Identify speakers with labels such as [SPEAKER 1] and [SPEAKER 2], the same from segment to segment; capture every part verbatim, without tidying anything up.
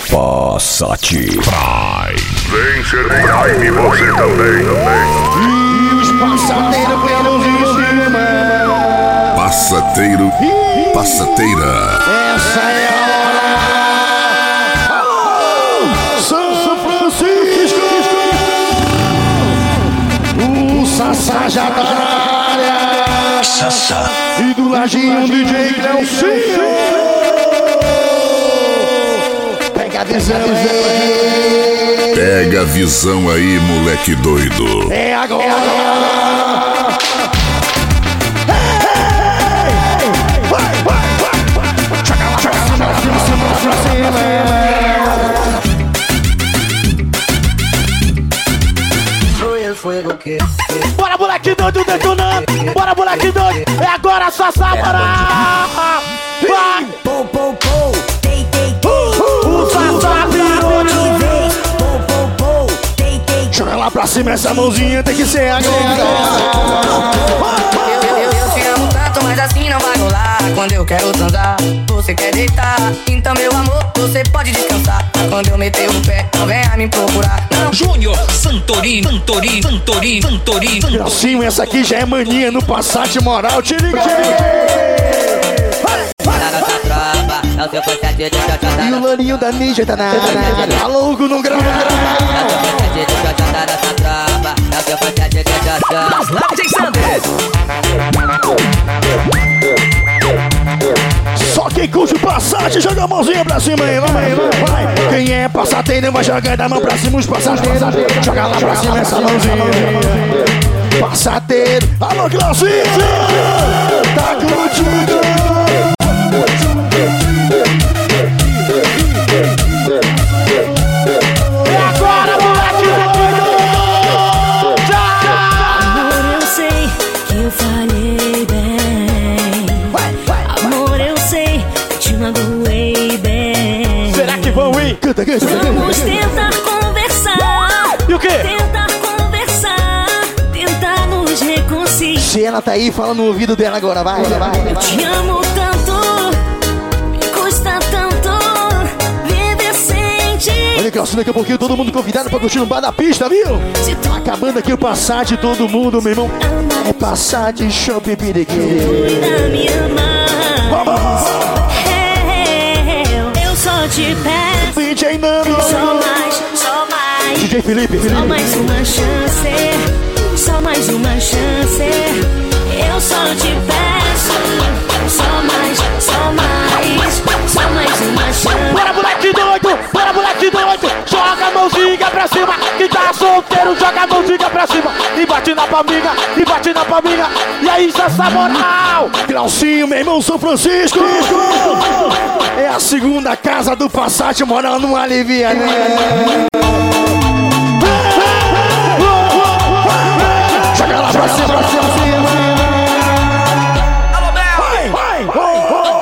[SPEAKER 1] Passat Prime.
[SPEAKER 2] Vem ser Prime você também.
[SPEAKER 3] E os passateiros pelos em cima.
[SPEAKER 2] Passateiro, passateira.
[SPEAKER 3] Essa é a hora. São Francisco. O Sassá já tá na área.
[SPEAKER 1] Sassá.
[SPEAKER 3] E do ladinho o D J Cleucinho. Pega a visão aí.
[SPEAKER 2] Pega a visão aí, moleque doido.
[SPEAKER 3] É agora. É agora. Hey, hey, vai, vai, vai, vai. Chega lá, chega lá, pra cima, pra cima. Bora, moleque doido, detonando. Bora, moleque doido. É agora, Sassá, bora. Vai.
[SPEAKER 4] Pou, pou, pou. Tei, tei, tei.
[SPEAKER 3] O Sassá virou de vez.
[SPEAKER 4] Pou, pou, pou. Tei, tei, tei.
[SPEAKER 3] Joga lá pra cima essa mãozinha, tem que ser agora.
[SPEAKER 5] Eu, eu, eu te amo tanto, mas assim não vai rolar. Quando eu quero transar, você quer deitar. Então, meu amor, você pode descansar. Quando eu meter o pé, não venha me procurar. Não.
[SPEAKER 1] Júnior Santorini, Santorini, Santorini, Santorini.
[SPEAKER 3] Graucinho, essa aqui já é mania no Passat moral. Te liga, te liga. E o lourinho da ninja tá na área. Tá louco, não grava, não Só quem curte o Passat, joga a mãozinha pra cima aí, vai, vai, vai. Quem é passateiro vai jogar da mão pra cima os passateiros. Joga lá pra cima essa mãozinha. Passateiro, alô, Clauzinho, tá curtindo. E agora, moleque doido!
[SPEAKER 6] Amor, eu sei que eu falhei bem. Amor, eu sei que te magoei bem.
[SPEAKER 3] Será que vão ir? Canta, canta, canta.
[SPEAKER 6] Vamos tentar conversar.
[SPEAKER 3] E o quê?
[SPEAKER 6] Tentar conversar. Tentar nos reconciliar.
[SPEAKER 3] Se ela tá aí, fala no ouvido dela agora, vai, vai, vai.
[SPEAKER 6] Eu te amo tanto, me custa tanto viver sem ti.
[SPEAKER 3] Olha, Claucinho, daqui a pouquinho todo mundo convidado pra curtir no bar da pista, viu?
[SPEAKER 6] Se tu
[SPEAKER 3] Acabando aqui o Passat, todo mundo, meu irmão. É Passat, Shopping Piriquim.
[SPEAKER 6] cuida, me ama.
[SPEAKER 3] Vamos!
[SPEAKER 6] Eu só te peço.
[SPEAKER 3] D J Nami,
[SPEAKER 6] Só mais, só mais.
[SPEAKER 3] D J Felipe,
[SPEAKER 6] Só
[SPEAKER 3] Felipe.
[SPEAKER 6] mais uma chance. Só mais uma chance. Eu só te peço. Só mais, só mais. Só mais uma chance.
[SPEAKER 3] Bora, moleque doido! Bora, moleque doido! Joga a mãozinha pra cima. Quem tá solteiro, joga a mãozinha pra cima. E bate na palminha, e bate na palminha. E aí, Sassá moral! Claucinho, meu irmão, São Francisco! É a segunda casa do Passat moral, não alivia, né? Joga lá pra cima, pra cima, pra cima. Vai, vai, vai.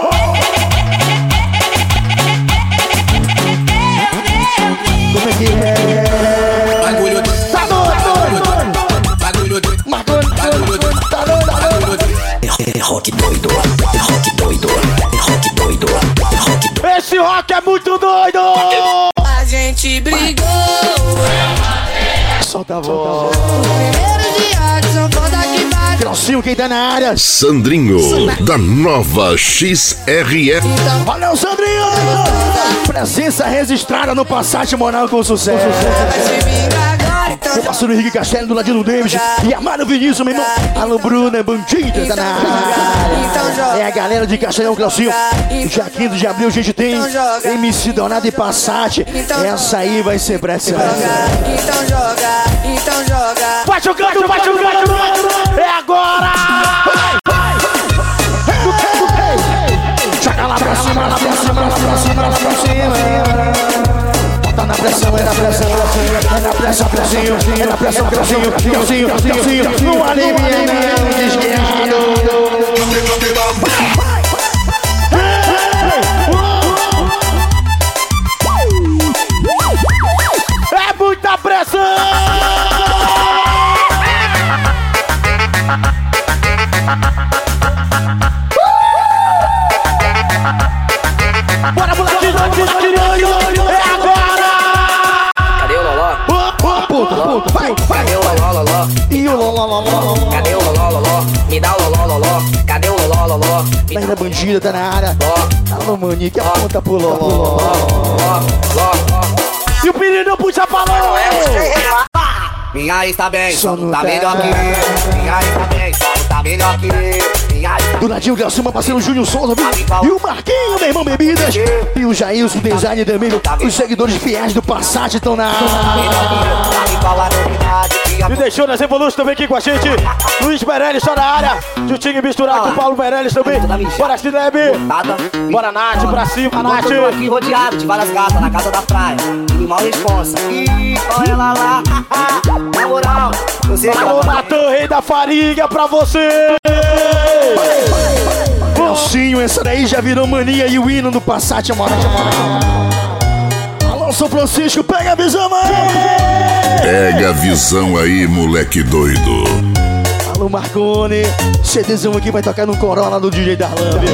[SPEAKER 3] Como é que é?
[SPEAKER 7] Bagulho doido,
[SPEAKER 3] Tá doido,
[SPEAKER 7] bagulho doido,
[SPEAKER 3] Marconi,
[SPEAKER 7] bagulho doido,
[SPEAKER 3] tá doido, tá doido.
[SPEAKER 1] É rock doido, é rock doido, é rock doido, é rock doido.
[SPEAKER 3] Esse rock é muito doido!
[SPEAKER 5] A gente brigou.
[SPEAKER 3] Solta a voz.
[SPEAKER 5] Primeiro dia de São Paulo que bate.
[SPEAKER 3] Claucinho, quem tá na área?
[SPEAKER 2] Sandrinho, da nova X R F.
[SPEAKER 3] Olha o Sandrinho! Presença registrada no Passat moral com sucesso.
[SPEAKER 5] Vai se vingar agora, então
[SPEAKER 3] Meu parceiro Henrique Castelo do ladinho do David e Amaro Vinícius, meu irmão. Alô, Bruna, bandida, tá na área. É a galera de Castelhão, Claucinho. Dia quinze de abril a gente tem M C Dourado e Passat. Essa aí vai ser pressa.
[SPEAKER 5] Então joga, então joga.
[SPEAKER 3] Vai jogando, vai jogando! É agora! Joga lá pra cima, lá pra cima, lá pra cima, lá pra cima. Bota na pressão, é na pressão, é na pressão, pressinho, é na pressão, pressinho, Claucinho, Claucinho, não alivia, não, desguiado. É muita pressão! Bora, moleque, é agora! Mas da bandida tá na área. Alô, maninho, que aponta pro ló. E o menino puxa pra ló.
[SPEAKER 7] Minha está bem,
[SPEAKER 3] Só
[SPEAKER 7] só
[SPEAKER 3] não
[SPEAKER 7] não tá
[SPEAKER 3] tá.
[SPEAKER 7] melhor que eu. Minha está bem, só não tá melhor que eu. Minha
[SPEAKER 3] Do ladinho, Glaucima, parceiro Júnior Souza, viu? E o Marquinho, meu irmão Bebidas. E o Jailson, design também. Os seguidores fiéis do Passat estão na área. E deixou nas Evolutions também aqui com a gente. Luiz Meirelles está na área. Jutinho misturado com o Paulo Meirelles também. Bora, Silebe. Bora, Nath, pra cima, Nath.
[SPEAKER 7] Eu tô aqui rodeado de várias gatas na casa da praia. E mal responsa. Ih, olha ela lá. Na moral, você
[SPEAKER 3] Alô, Natan, rei da farinha pra você. Nelsinho, essa daí já virou mania e o hino do Passat, amor. Alô, São Francisco, pega a visão, mãe.
[SPEAKER 2] Pega a visão aí, moleque doido.
[SPEAKER 3] Alô, Marcone, CDzão aqui vai tocar no Corolla do D J Darlan.
[SPEAKER 6] Quando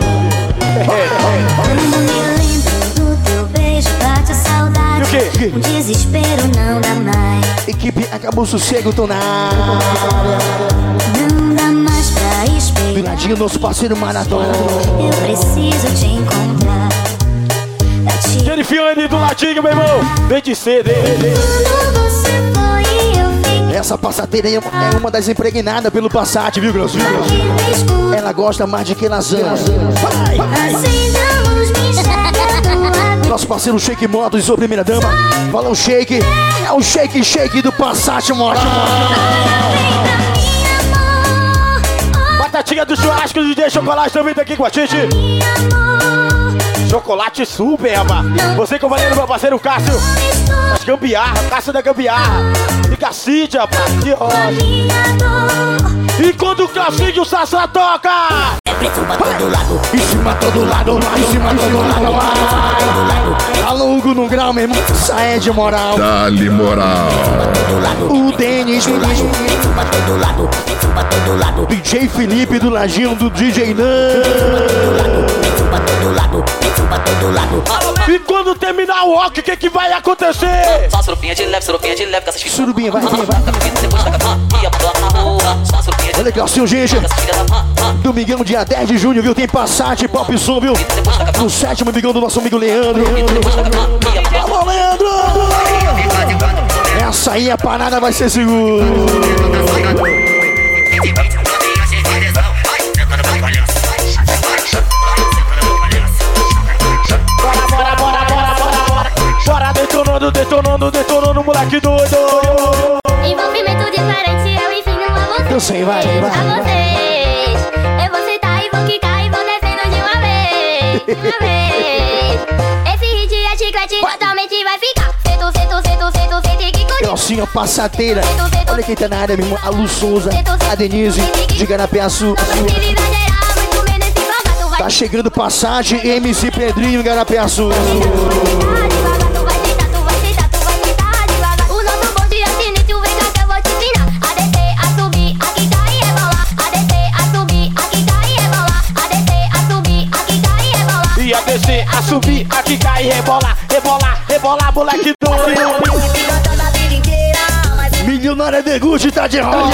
[SPEAKER 6] me lembro do teu beijo, bate a saudade.
[SPEAKER 3] E o quê?
[SPEAKER 6] O desespero não dá mais.
[SPEAKER 3] Equipe Acabou o Sossego, tô na área.
[SPEAKER 6] Não dá mais pra
[SPEAKER 3] Do
[SPEAKER 6] esperar.
[SPEAKER 3] ladinho, nosso parceiro Maratona.
[SPEAKER 6] Eu preciso te encontrar. Pra te
[SPEAKER 3] Jennifiane do ladinho, meu irmão. Vem de C D.
[SPEAKER 6] Quando você foi, eu fiquei
[SPEAKER 3] Essa passateira aí é uma- é uma das impregnadas pelo Passat, viu, Glaucio?
[SPEAKER 6] aqui no escuro.
[SPEAKER 3] Ela gosta mais de que lasanha. Vai!
[SPEAKER 6] Acendamos me enxergando agora.
[SPEAKER 3] Nosso parceiro Shake Motos, sua primeira dama. Fala o Shake. É o Shake Shake do Passat, mora. Batatinha do churrasco, D J Chocolate também tá aqui com a gente. Chocolate super, rapaz. Você companheiro do meu parceiro Cássio. Das gambiarra, Cássio da gambiarra. E Cacite, rapaz. De rocha. E quando o Claucinho Sassá toca,
[SPEAKER 1] É preto pra todo lado.
[SPEAKER 3] em cima todo lado, lá em cima todo lado, vai. Alô, Hugo no grau, meu irmão. Isso é de moral.
[SPEAKER 2] Dá-lhe moral.
[SPEAKER 1] Todo lado.
[SPEAKER 3] O Denis,
[SPEAKER 1] Preto pra todo lado. Preto pra todo lado.
[SPEAKER 3] D J Felipe do ladinho do D J Nan.
[SPEAKER 1] Preto pra todo lado. Preto pra todo lado.
[SPEAKER 3] E quando terminar o rock, o que que vai acontecer?
[SPEAKER 8] Só surupinha de leve, surupinha de leve, com essas filhas.
[SPEAKER 3] Surubinha, vai, vai, vai.
[SPEAKER 8] Depois da cama, ia pra na rua. Só surupinha de
[SPEAKER 3] Olha aqui, ó, seu gente.
[SPEAKER 8] leve, com essas filhas da rua.
[SPEAKER 3] Domingão, dia dez de junho, viu? Tem Passat, Pop Som, viu? No sétimo amigão do nosso amigo Leandro. Alô, Leandro! Essa aí, a parada vai ser segura. Bora, bora, bora, bora, bora, bora. Bora detonando, detonando, detonando, moleque doido.
[SPEAKER 6] Envolvimento diferente, eu ensino a vocês.
[SPEAKER 3] Eu sei, vai, vai,
[SPEAKER 6] A
[SPEAKER 3] vai.
[SPEAKER 6] vocês. Eu vou sentar e vou quicar e vou descendo de uma vez. De uma vez. Esse hit é chiclete, totalmente vai ficar. Sento, sento, sento, sento, sento e que curte.
[SPEAKER 3] Calcinha passateira. Olha quem tá na área, meu irmão. A Lu Souza, a Denise, de Garapiaçu.
[SPEAKER 6] Não exagerar, muito menos esse formato vai
[SPEAKER 3] Tá chegando Passat, M C Pedrinho, Garapiaçu.
[SPEAKER 6] devagar, tu vai sentar, tu vai sentar, tu vai sentar devagar. O nosso bonde é sinistro, vem cá que eu vou te ensinar. A descer, a subir, a quicar e rebolar. A descer, a subir, a quicar e rebolar. A descer, a subir, a quicar e rebolar.
[SPEAKER 3] E a descer, a subir, a quicar e rebolar, rebolar, rebolar, moleque doido. Milionária de Gucci tá de roda.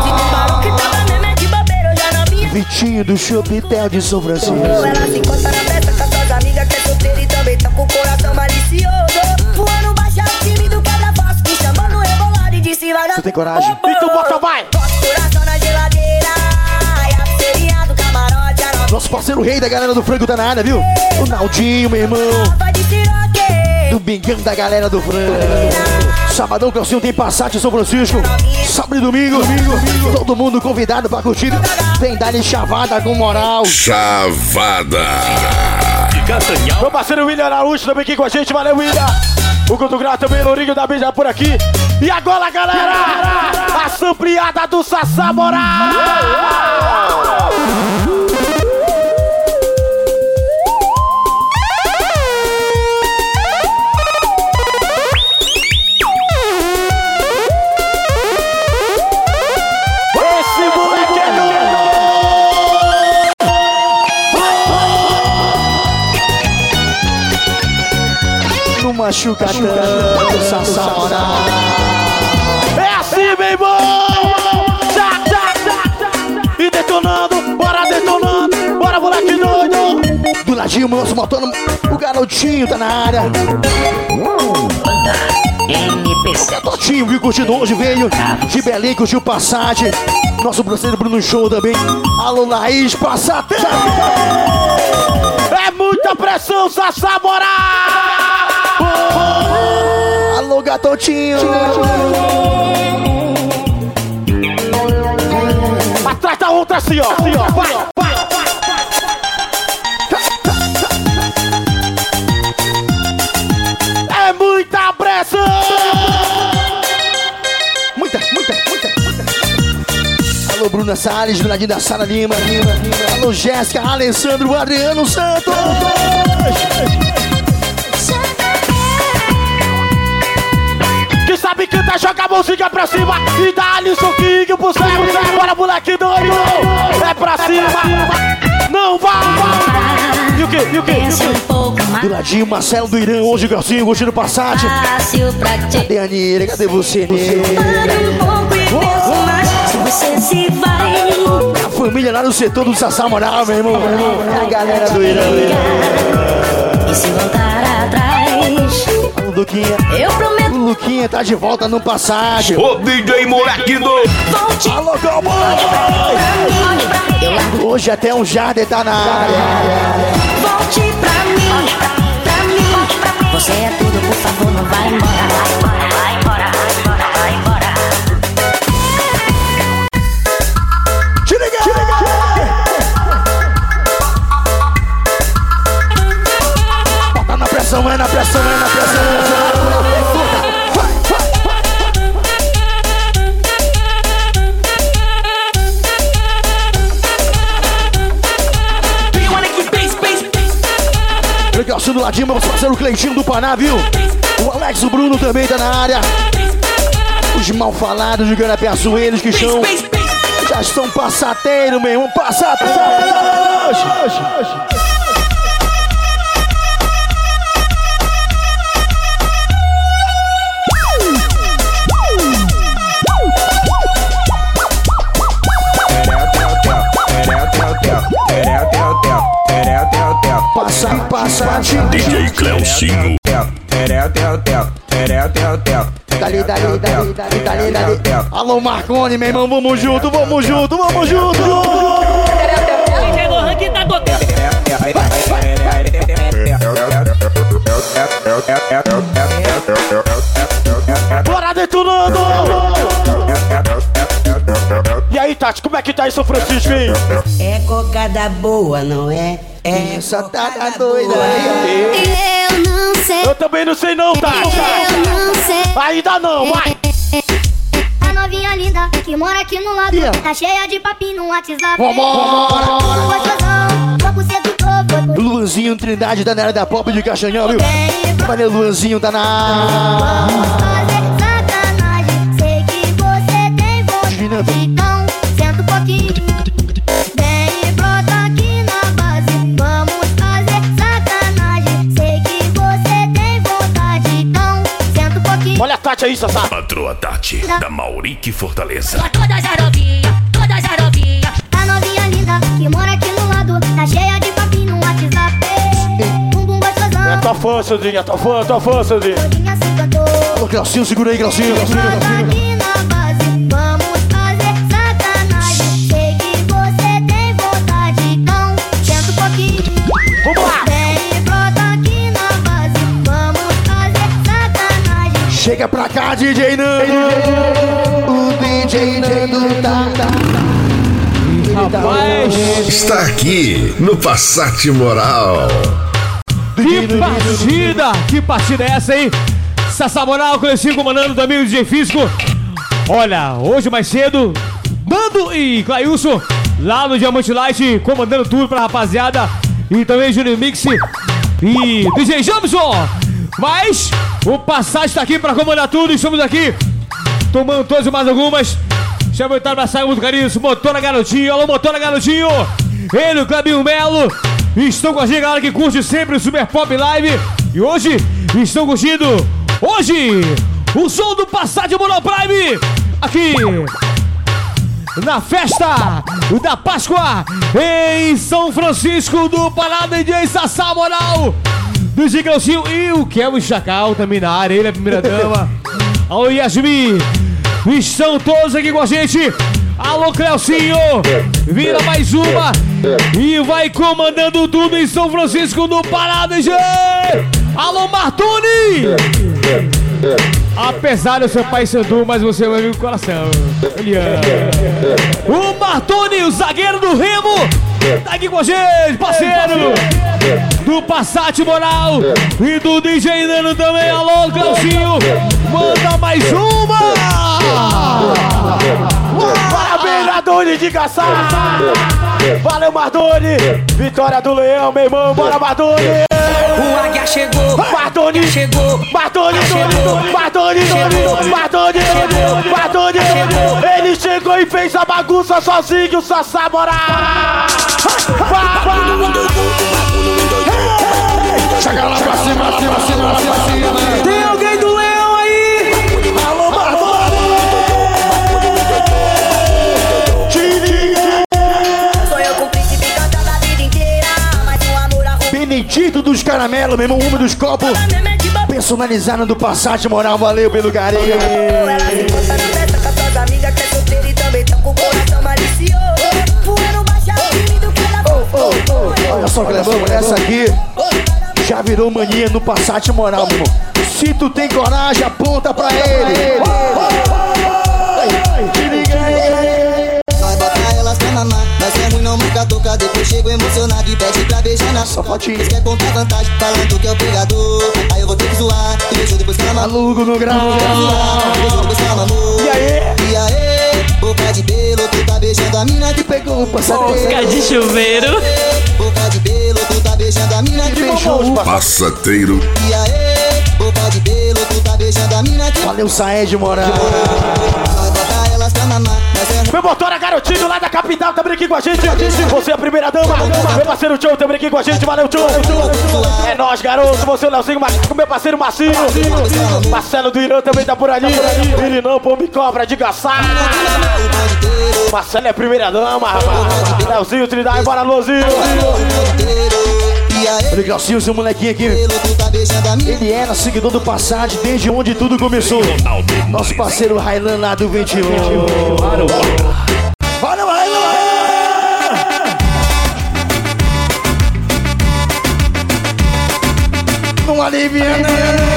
[SPEAKER 3] Vitinho do Chopitel de São Francisco.
[SPEAKER 5] Ela se encontra na festa com as suas amigas que é solteira e também tá com o coração malicioso. Voando baixo, tímido, quebra fácil, me chamando rebolado e disse vai dar.
[SPEAKER 3] Você tem coragem? Então bota, vai!
[SPEAKER 5] Bota o coração na geladeira, e a pulseirinha do camarote, a nova
[SPEAKER 3] Nosso parceiro rei da galera do frango tá na área, viu? O Naldinho, meu irmão.
[SPEAKER 5] de siroque.
[SPEAKER 3] Do bingão da galera do frango. Sabadão, Calcinho tem Passat em São Francisco. Sábado e domingo, domingo, todo mundo convidado pra curtir. Tem Dali Chavada com moral.
[SPEAKER 2] Chavada.
[SPEAKER 3] Meu parceiro William Araújo também aqui com a gente. Valeu, William. O Guto Grau também, Lourinho da Beija por aqui. E agora, galera, a sampleada do Sassá Moral. Esse moleque é doido. Não machuca tanto, Sassá Moral. É assim, meu irmão. Tchá, tchá, tchá, tchá. E detonando, bora detonando, bora Bora, moleque doido! Do ladinho, nosso motor, o garotinho tá na área. O garotinho que curtindo hoje veio de Belém, curtiu Passat. Nosso brasileiro Bruno Show também. Alô, Laís, Passat. É muita pressão, Sassá Moral! Alô, gatotinho. Atrás da outra assim, ó. Assim, ó. Vai, vai, vai. É muita pressão. Muita, muita, muita, muita. Alô, Bruna Salles, Bernardinho da Sara Lima, Lima, Lima. Alô, Jéssica, Alessandro, Adriano Santos. Que sabe cantar, joga a mãozinha pra cima e dá-lhe um soquinho pro céu. Bora, moleque doido, é pra cima, não vai. E o que, e o que, e o que? Do ladinho, Marcelo do Irã, hoje Garcinho, curtindo Passat. Cadê a Nira, cadê você, Nira? A família lá no setor do Sassá Moral, meu irmão, meu irmão. A galera do Irã.
[SPEAKER 9] E se voltar atrás,
[SPEAKER 3] Alô, Luquinha.
[SPEAKER 9] eu prometo.
[SPEAKER 3] O Luquinha tá de volta no Passat.
[SPEAKER 2] Ô D J moleque doido.
[SPEAKER 9] Volte.
[SPEAKER 3] Alô, Cowboy. Hoje até um Jardim tá na área.
[SPEAKER 9] Volte pra mim, pra mim. Você é tudo, por favor, não vai embora. Vai embora, vai embora, vai embora, vai embora.
[SPEAKER 3] Te liga, te liga. Bota na pressão, é na pressão, é na pressão, é na pressão. Legal, do ladinho, meu parceiro Cleitinho do Paná, viu? O Alex, o Bruno também tá na área. Os mal falados de Garapé Sueiros que estão. Já estão passateiros, meu irmão, passateiros. Passa, passa,
[SPEAKER 2] D J Cleucinho.
[SPEAKER 3] Dali, dali, dali, dali, dali, dali. Alô, Marconi, meu irmão, vamos junto, vamos junto, vamos junto. Bora detonando! E aí, Tati, como é que tá aí, São Francisco, hein?
[SPEAKER 4] É cocada boa, não é? É
[SPEAKER 3] Essa tá doida
[SPEAKER 6] Eu não sei,
[SPEAKER 3] Eu também não sei não, Tati.
[SPEAKER 6] eu não sei.
[SPEAKER 3] Ainda não, vai.
[SPEAKER 6] A novinha linda que mora aqui no lado,
[SPEAKER 3] Yeah.
[SPEAKER 6] tá cheia de papinho no WhatsApp.
[SPEAKER 3] Vambora.
[SPEAKER 6] Gostosão, papo sedutor, foi por
[SPEAKER 3] Luanzinho, Trindade, da área da Pop de Castanhal, viu? Valeu, Luanzinho, tá na área.
[SPEAKER 6] Vamos fazer sacanagem. Sei que você tem vontade, então senta um pouquinho. Vem e brota aqui na base. Vamos fazer sacanagem. Sei que você tem vontade, então senta um pouquinho.
[SPEAKER 3] Olha a Tati aí, Sassá.
[SPEAKER 2] Patroa Tati, da Maurique Fortaleza.
[SPEAKER 6] Todas as novinhas, todas as novinhas. A novinha linda que mora aqui no lado, tá cheia de papinho no WhatsApp. Bumbum gostosão.
[SPEAKER 3] É tua fã, Sandrinha, tua fã, tua fã, Sandrinha.
[SPEAKER 6] Todinha se cantou.
[SPEAKER 3] Ô, Graucinho, segura aí, Graucinho, Graucinho,
[SPEAKER 6] Brota
[SPEAKER 3] Graucinho.
[SPEAKER 6] aqui na base, vamos fazer sacanagem. Sei que você tem vontade, então senta um pouquinho.
[SPEAKER 3] Vamos lá.
[SPEAKER 6] Vem e brota aqui na base, vamos fazer sacanagem.
[SPEAKER 3] Chega pra cá, D J Nando. O D J Nando tá...
[SPEAKER 10] Rapaz,
[SPEAKER 2] Está aqui no Passat Moral.
[SPEAKER 10] que partida! Que partida é essa, hein? Sassá Moral, Cleicinho comandando também o D J Fisco. Olha, hoje mais cedo, Nando e Clailson lá no Diamante Light, comandando tudo pra rapaziada. E também Júnior Mix e D J Jamson. Mas o Passat tá aqui pra comandar tudo. Estamos aqui tomando todas e mais algumas. Chama o Itália pra sair muito carinho. Motora Garotinho, alô Motora Garotinho. Ele, o Clebinho Melo. Estão com a gente, galera que curte sempre o Super Pop Live. E hoje estão curtindo, hoje, o som do Passat Moral Prime. Aqui na festa da Páscoa em São Francisco do Pará, D J Sassá Moral, do Gigãozinho e o Kelvin Chacal também na área, ele é a primeira dama. Alô, Yasmin, estão todos aqui com a gente. Alô, Cleucinho, vira mais uma e vai comandando tudo em São Francisco do Pará, D J. Alô, Martoni. Apesar de eu ser pai sandu, mas você é meu amigo do coração. Eliana. O Martoni, o zagueiro do Remo, tá aqui com a gente, parceiro do Passat Moral e do D J Nano também. Alô, Cleucinho, manda mais uma.
[SPEAKER 3] Parabéns, Mardoni de Caçar. Valeu, Mardoni. Vitória do Leão, meu irmão. Bora, Mardoni.
[SPEAKER 11] O Águia chegou,
[SPEAKER 3] Mardoni
[SPEAKER 11] chegou,
[SPEAKER 3] Mardoni, Mardoni, Mardoni, Mardoni. Ele chegou e fez a bagunça sozinho, Sassá Moral.
[SPEAKER 2] Chega lá pra cima, pra cima, cima, lá pra cima.
[SPEAKER 11] Tem alguém do Leão aí?
[SPEAKER 3] Alô, Mardoni.
[SPEAKER 11] Sou eu com o príncipe cantando a vida inteira, mas um amor arrumado.
[SPEAKER 3] Benedito dos caramelos, meu irmão, rumo dos copos. Personalizado do Passat Moral, valeu pelo carinho.
[SPEAKER 11] Ela se encontra na festa com as suas amigas que é solteira e também tão com o coração malicioso. Voando baixo, tímido que ela
[SPEAKER 3] oh, oh. Olha só, Clebão, essa aqui já virou mania no Passat Moral, meu irmão. Se tu tem coragem, aponta pra ele. Te liga aí.
[SPEAKER 12] Vai botar elas pra mamar, mas é ruim não marca toca. Depois chego emocionado e pede pra beijar na
[SPEAKER 3] só fotinho.
[SPEAKER 12] Eles quer contar vantagem, falando que é o pegador. Aí eu vou ter que zoar, e beijou depois que ela mamou.
[SPEAKER 3] Maluco no grau.
[SPEAKER 12] Beijou depois que ela mamou.
[SPEAKER 3] E aí?
[SPEAKER 12] E aí, boca de belo, tu tá beijando a mina que
[SPEAKER 3] pegou o passadeiro.
[SPEAKER 13] Boca de chuveiro.
[SPEAKER 12] Boca de belo, tu tá beijando a mina que
[SPEAKER 3] beijou o
[SPEAKER 2] passateiro.
[SPEAKER 12] E aí, boca de belo, tu tá beijando a mina que
[SPEAKER 3] valeu, Saed Moral.
[SPEAKER 12] vai botar elas pra mamar, mas é
[SPEAKER 3] Meu motora garotinho lá da capital também aqui com a gente. Você é a primeira dama. Meu parceiro Tchô também aqui com a gente. Valeu, Tchô. É nóis, garoto. Você é o Leozinho, com meu parceiro Marcinho. Marcelo do Irã também tá por ali. Ele não, pô, me cobra de gaçar. Marcelo é a primeira dama, rapaz. Leozinho, Trindade, bora, Lozinho. Legalzinho, seu molequinho aqui. Ele era seguidor do Passat desde onde tudo começou. Nosso parceiro Railan lá do vinte e um. Bora, Railan! Não alivia, não.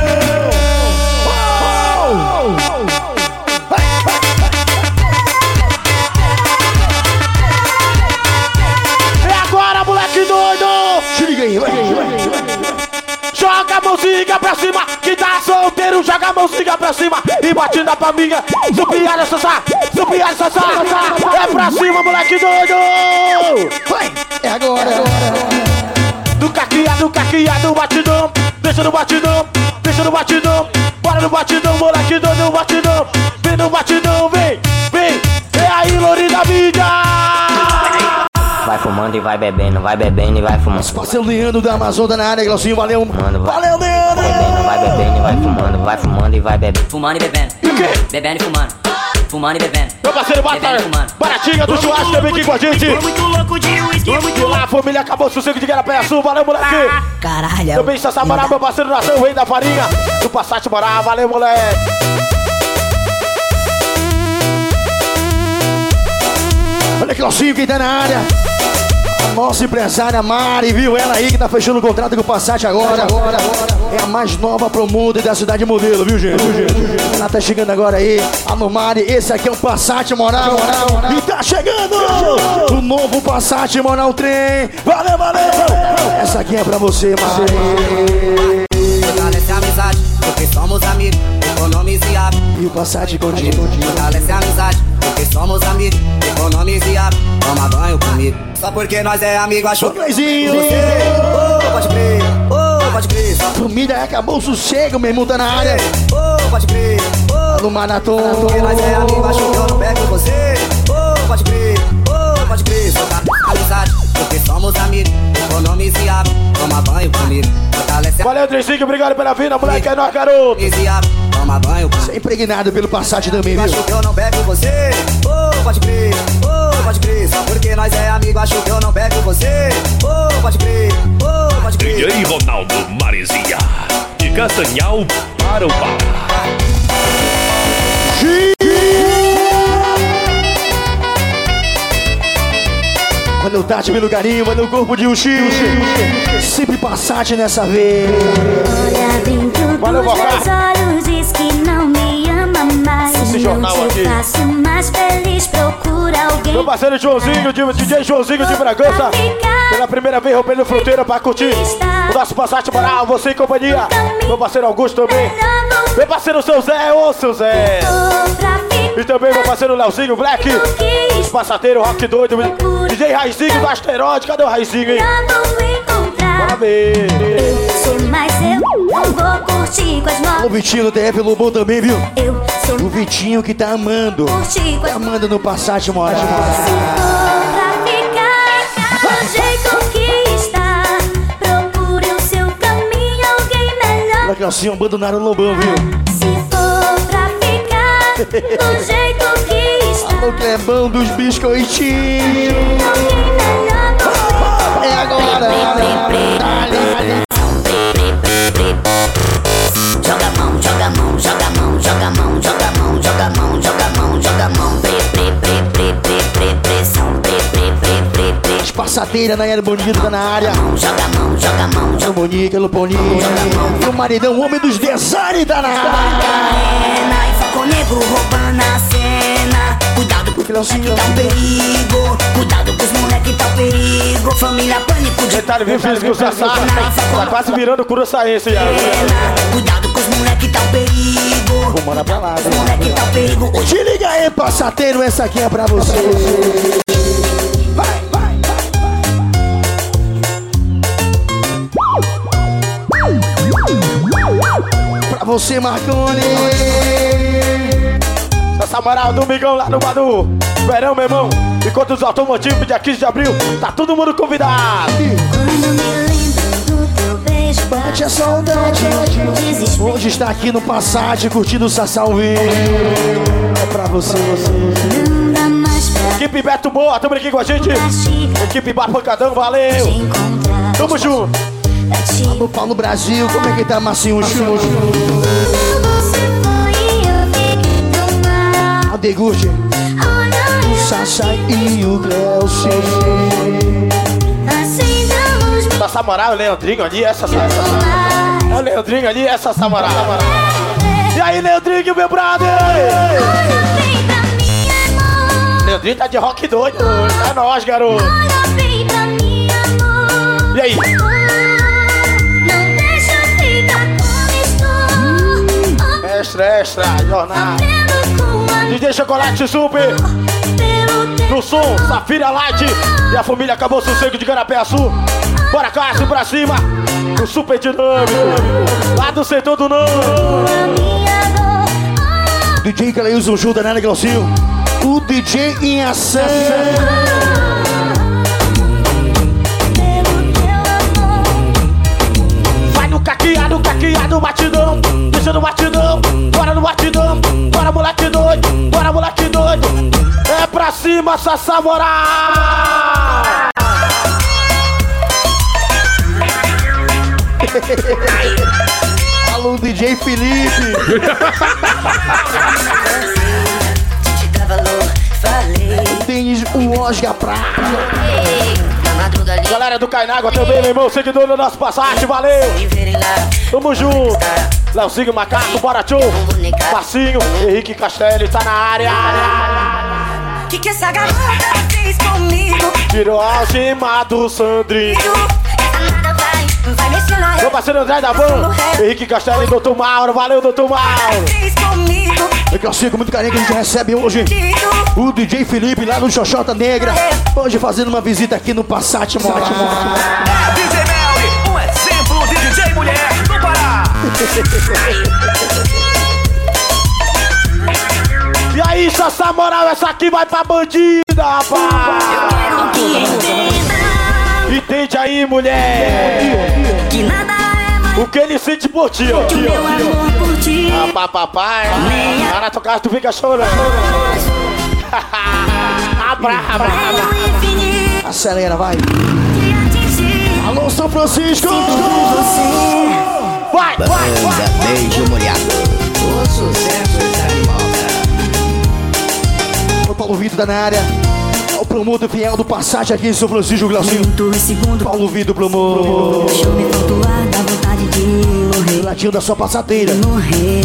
[SPEAKER 3] É agora, moleque doido! Se liga aí, vai, vai, vai. Joga a mãozinha pra cima, quem tá solteiro, joga a mãozinha pra cima e bate na palminha. Supiara, Sassá, Supiara, Sassá, é pra cima, moleque doido! Vai, é agora, é agora. Do caqueado, caqueado, batidão, deixa no batidão, deixa no batidão, bora no batidão, moleque doido, no batidão, vem no batidão, vem, vem, é aí, Lori da mídia!
[SPEAKER 14] Vai fumando e vai bebendo, vai bebendo e vai fumando.
[SPEAKER 3] Parceiro Leandro da Amazônia na área, Glaucinho, valeu.
[SPEAKER 14] Fumando, vai.
[SPEAKER 3] Valeu, Leandro.
[SPEAKER 14] Bebendo, vai bebendo e vai fumando, vai fumando e vai bebendo.
[SPEAKER 13] Fumando e bebendo.
[SPEAKER 3] E o quê?
[SPEAKER 13] Bebendo e fumando. Fumando e bebendo.
[SPEAKER 3] Meu parceiro Batar, Baratinha do churrasco também aqui com a gente.
[SPEAKER 11] muito louco de uísque.
[SPEAKER 3] E lá, a família acabou o sossego de Guarapé Sul, valeu, moleque.
[SPEAKER 11] Caralho.
[SPEAKER 3] Também Sassá Moral, meu parceiro Nação, rei da farinha. Do Passat Moral, valeu, moleque. Olha que Glaucinho, quem tá na área. A nossa empresária Mari, viu? Ela aí que tá fechando o contrato com o Passat agora. agora, agora. É a mais nova promoda da cidade modelo, viu, gente? Viu, gente? Ela tá chegando agora aí. Alô, Mari, esse aqui é um Passat Moral. Moral. E tá chegando o novo Passat Moral Trem. Valeu, valeu! Essa aqui é pra você, Mari.
[SPEAKER 12] fortalece a amizade, porque somos amigos, economizar.
[SPEAKER 3] E o Passat contigo.
[SPEAKER 12] Fortalece a amizade, porque somos amigos, economizar. Toma banho comigo, só porque nós é amigo, achou que
[SPEAKER 3] Cleizinho.
[SPEAKER 12] você, oh, pode crer, oh, pode crer.
[SPEAKER 3] Família acabou o sossego, meu irmão tá na área.
[SPEAKER 12] Oh, pode crer, oh,
[SPEAKER 3] no maratona.
[SPEAKER 12] Porque nós é amigo, achou que eu não pego você. Oh, pode crer, oh, pode crer. Fortalece a amizade, porque somos amigos, economizar. Toma banho comigo, fortalece a
[SPEAKER 3] Valeu, Trezinho, obrigado pela vinda, moleque, é nóis, garoto.
[SPEAKER 12] tomar banho.
[SPEAKER 3] Você é impregnado pelo Passat também, viu?
[SPEAKER 12] Acho que eu não pego você, oh, pode crer, oh, pode crer. Só porque nós é amigo, acho que eu não pego você, oh, pode crer, oh, pode crer.
[SPEAKER 15] D J Ronaldo Maresia, de Castanhal para o Pará.
[SPEAKER 3] Valeu, Tati, pelo carinho, valeu, corpo de Uchi, sempre Passat nessa vez.
[SPEAKER 9] Olha dentro
[SPEAKER 3] valeu,
[SPEAKER 9] dos meus olhos, diz que não me ama mais.
[SPEAKER 3] Esse jornal
[SPEAKER 9] não te
[SPEAKER 3] aqui.
[SPEAKER 9] faço mais feliz, procura alguém.
[SPEAKER 3] Meu parceiro Joãozinho, D J Joãozinho de Bragança, pela primeira vez rompendo fronteira pra curtir o nosso Passat moral, você em companhia. Meu parceiro Augusto também. Meu parceiro seu Zé, ô seu Zé. E também meu parceiro Leozinho Black, passateiro rock doido, D J Raizinho do Asteroide. Cadê o Raizinho, hein? Bora ver.
[SPEAKER 9] Eu sou mais eu, não vou curtir com as modas.
[SPEAKER 3] O Vitinho do T F Lobão também, viu?
[SPEAKER 9] Eu sou
[SPEAKER 3] o Vitinho que tá amando. Tá amando no Passat moral.
[SPEAKER 9] Se for pra ficar do jeito que está, procure o seu caminho, alguém melhor.
[SPEAKER 3] Olha que assim, abandonaram o Lobão, viu?
[SPEAKER 9] Se for pra ficar do jeito que está.
[SPEAKER 3] Alô, Clebão dos biscoitinhos. É agora.
[SPEAKER 9] Joga a mão, joga a mão, joga a mão, joga a mão, joga a mão, joga a mão, joga a mão, joga a mão. Pre, pre, pre, pre, pre, pre, pressão. Pre, pre, pre, pre, pre.
[SPEAKER 3] As passadeiras, Nayara Bonito tá na área.
[SPEAKER 9] Joga a mão, joga a mão,
[SPEAKER 3] joga a mão. Monique, Luponinho. E o maridão, o homem dos design tá na área.
[SPEAKER 9] E foco negro roubando a cena. Cuidado com o que tá um perigo. Cuidado com os moleque tá um perigo. Família pânico de
[SPEAKER 3] detalhe, viu, filho, que o Sassá tá quase virando curuçaense já.
[SPEAKER 9] Cuidado com os moleque tá um perigo.
[SPEAKER 3] Vou mandar pra lá,
[SPEAKER 9] os moleque tá um perigo.
[SPEAKER 3] Te liga aí, passateiro, essa aqui é pra você. Vai, vai, vai. Pra você, Marconi. Essa moral do Migão lá no Badu. Verão, meu irmão. Enquanto os automotivos dia quinze de abril, tá todo mundo convidado.
[SPEAKER 9] Quando me lembro do teu beijo,
[SPEAKER 3] bate a saudade. Hoje está aqui no Passat, curtindo o Sassalvinho. É pra você, você.
[SPEAKER 9] Não dá mais pra
[SPEAKER 3] equipe Beto Boa, tamo aqui com a gente. Equipe Bar Pancadão, valeu. Tamo junto. Alô, Paulo Brasil, como é que tá, Marcinho? Deguste o Sassá e o Cleuci. Essa moral, o Leandrinho ali, essa essa é o Leandrinho ali, essa Samoral. E aí, Leandrinho, meu brother? Leandrinho tá de rock doido, é nóis, garoto. E aí? Extra, extra, jornada. D J Chocolate Super no som, Safira Light e a família acabou sossego de Garapé Sul. Bora, Cássio, pra cima. O Super Dinâmico lá do setor do não. D J Cleilson Juda, né, Glaucinho? O D J em ação. Vai no caqueado, caqueado, batidão. Deixa no batidão, bora no batidão. Bora, moleque doido, bora, moleque doido. É pra cima, Sassá moral. Alô, D J Felipe. Tênis, o Oscar Prata. Galera do Cainágua também, meu irmão, seguidor do nosso Passat, valeu. Tamo junto. Leozinho Macaco, bora tchau. Passinho, Henrique Castelli tá na área.
[SPEAKER 9] Que que essa garota fez comigo?
[SPEAKER 3] Tirou a algema do Sandrinho.
[SPEAKER 9] Vai mexer na
[SPEAKER 3] meu parceiro André da Van, Henrique Castelli e doutor Mauro, valeu, doutor Mauro. É que eu sigo muito carinho que a gente recebe hoje o D J Felipe lá no Xoxota Negra. Hoje fazendo uma visita aqui no Passat Moral.
[SPEAKER 15] D J Melly, um exemplo de D J mulher no Pará.
[SPEAKER 3] E aí, Sassá moral, essa aqui vai pra bandida, rapaz. Entende aí, mulher?
[SPEAKER 9] Que nada é mais
[SPEAKER 3] o que ele sente por ti, ó.
[SPEAKER 9] Que o meu amor por ti.
[SPEAKER 3] papai. Lá na tua casa tu fica chorando. A braba.
[SPEAKER 16] Acelera, vai. Alô, São Francisco.
[SPEAKER 3] Vai, vai, vai.
[SPEAKER 1] Beijo molhado. O sucesso está de volta.
[SPEAKER 16] O Paulo Vitor tá na área. O promotor fiel do Passagem aqui em São Francisco, Glaucinho. Paulo Vitor, promotor.
[SPEAKER 9] Deixa eu me flutuar, dá vontade de morrer.
[SPEAKER 16] Latinho da sua passadeira.
[SPEAKER 9] Morrer.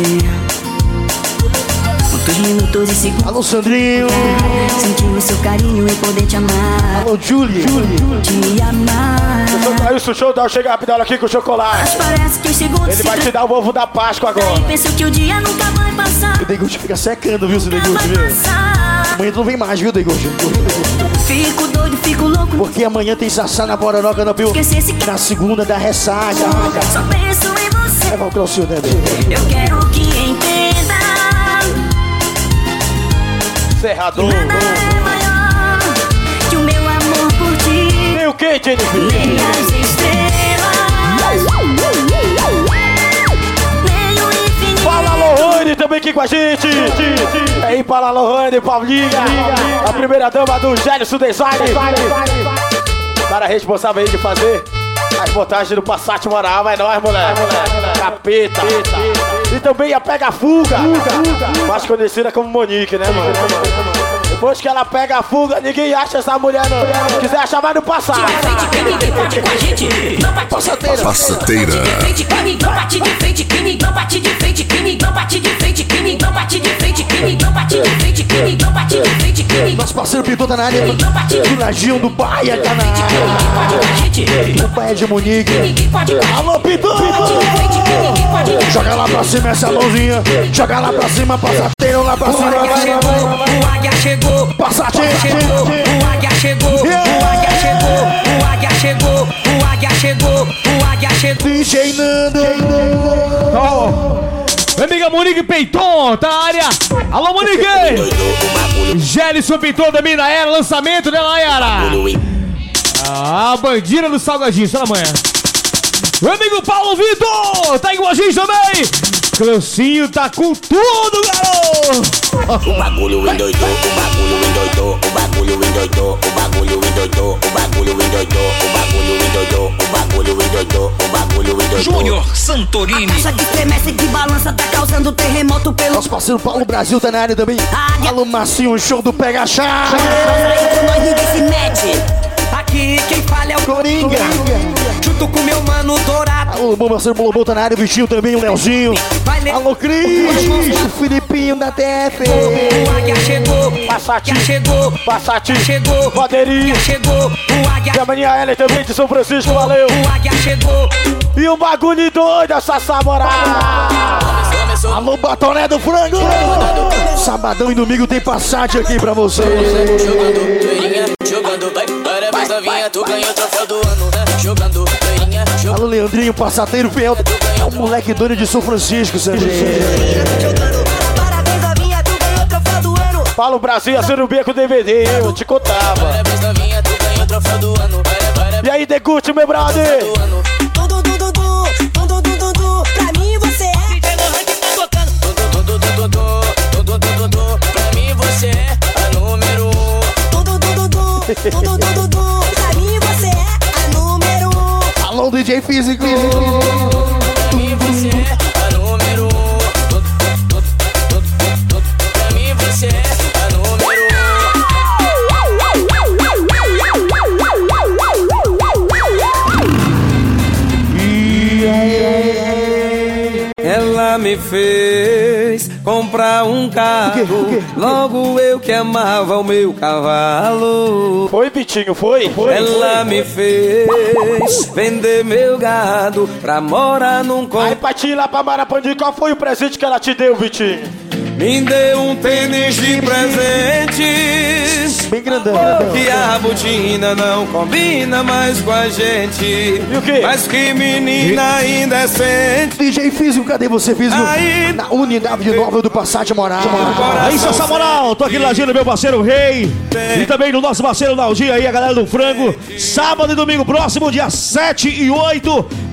[SPEAKER 9] Muitos minutos e segundos.
[SPEAKER 16] Alô, Sandrinho.
[SPEAKER 9] Sentir o seu carinho e poder te amar.
[SPEAKER 16] Alô, Julie.
[SPEAKER 9] Te amar.
[SPEAKER 3] Aí o show dá, chega rapidão aqui com o chocolate.
[SPEAKER 9] Mas parece que os segundos.
[SPEAKER 3] Ele vai te dar o ovo da Páscoa agora.
[SPEAKER 9] Daí penso que o dia nunca vai passar.
[SPEAKER 16] O Deguchi fica secando, viu, seu Deguchi, viu? Amanhã tu não vem mais, viu, Deguchi?
[SPEAKER 9] Fico doido, fico louco.
[SPEAKER 16] Porque amanhã tem Sassá na Bororoca, não, viu? Na segunda da ressaca.
[SPEAKER 9] Só penso em você.
[SPEAKER 16] É, vai o Glaucinho, né,
[SPEAKER 9] eu quero que entenda.
[SPEAKER 3] Serrador.
[SPEAKER 9] Nada é maior que o meu amor por ti.
[SPEAKER 3] E o que, Jennifer?
[SPEAKER 9] Nem as estrelas. Nem o infinito.
[SPEAKER 3] Fala, Lohane, também aqui com a gente. E aí, fala, Lohane, Paulinha. A primeira dama do Gélio Design. Cara responsável aí de fazer as montagens do Passat Moral. É nóis, moleque. Capeta. E também a Pega Fuga. Mais conhecida como Monique, né, mano? Depois que ela pega a fuga, ninguém acha essa mulher, não. Se quiser achar, vai no passado.
[SPEAKER 2] Passateira. Passateira.
[SPEAKER 9] Não bate de frente, crime, não bate de frente, crime, não bate de frente, crime, não bate de frente, crime, não bate de frente, crime, não bate de frente, crime.
[SPEAKER 16] Nosso parceiro Pintor tá na área. O Ladinho do Baia tá na área. O Baia de Monique. Alô, Pintor! Joga lá pra cima essa mãozinha. Joga lá pra cima, passateira lá pra cima.
[SPEAKER 17] O águia chegou.
[SPEAKER 16] Passateira.
[SPEAKER 17] O águia chegou. O águia chegou. O águia chegou. O águia chegou. O águia chegou.
[SPEAKER 16] D J Nando.
[SPEAKER 10] Minha amiga Monique Peiton, tá na área. Alô, Monique! Gélison Peiton também na era, lançamento, né, Nayara? A bandida do Salgadinho, só na manhã. Meu amigo Paulo Vitor, tá aí com a gente também. Cleucinho tá com tudo, garoto!
[SPEAKER 1] O bagulho endoidou, o bagulho endoidou, o bagulho endoidou, o bagulho endoidou, o bagulho endoidou, o bagulho endoidou, o bagulho endoidou, o bagulho endoidou.
[SPEAKER 17] Júnior Santorini.
[SPEAKER 9] A caixa que estremece, que balança, tá causando terremoto pelo...
[SPEAKER 16] Nosso parceiro Paulo Brasil tá na área também. Alô, Massinho, show do Pega Chave.
[SPEAKER 9] Com nós ninguém se mete.
[SPEAKER 17] Aqui quem fala é o
[SPEAKER 16] Coringa.
[SPEAKER 17] Junto com meu mano Dourado.
[SPEAKER 16] Alô, bom parceiro Bolobô tá na área, o Vitinho também, o Leozinho. Alô, Cris, o Filipinho da T F.
[SPEAKER 17] O águia chegou.
[SPEAKER 3] Passatinho.
[SPEAKER 17] Chegou.
[SPEAKER 3] Passatinho.
[SPEAKER 17] Chegou.
[SPEAKER 3] Vadeirinho.
[SPEAKER 17] Chegou. O águia.
[SPEAKER 3] E a maninha Ellen também de São Francisco, valeu.
[SPEAKER 17] O águia chegou.
[SPEAKER 3] E um bagulho doido, essa Samoral.
[SPEAKER 16] Alô, Batoné do Frango. Sabadão e domingo tem Passat aqui pra você.
[SPEAKER 1] Jogando feirinha, jogando, vai, parabéns novinha, tu ganhou o troféu do ano, né? Jogando feirinha, jogando.
[SPEAKER 16] Alô, Leandrinho, passateiro fiel. É um moleque doido de São Francisco, Sandrinho.
[SPEAKER 9] Parabéns, novinha, tu ganhou o troféu do ano.
[SPEAKER 3] Fala o Brasil, assina o beco D V D, eu te contava.
[SPEAKER 1] Parabéns novinha, tu ganhou o troféu do ano.
[SPEAKER 3] E aí, Deguchi, meu brother?
[SPEAKER 9] Dudu, Dudu, Dudu, Dudu, Dudu, Dudu, pra mim você é.
[SPEAKER 1] D J Lohan que tá tocando. Dudu, Dudu, Dudu, Dudu, Dudu, Dudu, pra mim você é a número um.
[SPEAKER 9] Dudu, Dudu, Dudu, Dudu, Dudu, Dudu, pra mim você é a número um.
[SPEAKER 16] Alô, D J Físico.
[SPEAKER 1] Pra mim você é a número um. Pra mim você é a número um.
[SPEAKER 17] Ela me fez comprar um carro.
[SPEAKER 16] O quê? O quê?
[SPEAKER 17] Logo eu que amava o meu cavalo.
[SPEAKER 3] Foi, Vitinho, foi? Foi.
[SPEAKER 17] Ela me fez vender meu gado pra morar num
[SPEAKER 3] Aí,
[SPEAKER 17] com...
[SPEAKER 3] Patinho, lá pra Marapandi, qual foi o presente que ela te deu, Vitinho?
[SPEAKER 17] Me deu um tênis de presente.
[SPEAKER 16] Bem grandão.
[SPEAKER 17] Que a botina não combina mais com a gente.
[SPEAKER 3] E o quê?
[SPEAKER 17] Mas que menina indecente.
[SPEAKER 16] D J Físico, cadê você, Físico?
[SPEAKER 17] Aí.
[SPEAKER 16] Na unidade nova do Passat Moral.
[SPEAKER 10] Aí, Sassá Moral, tô aqui no ladinho do meu parceiro Rei. E também do nosso parceiro Naldinho aí, a galera do Frango. Sábado e domingo próximo, dia sete e oito.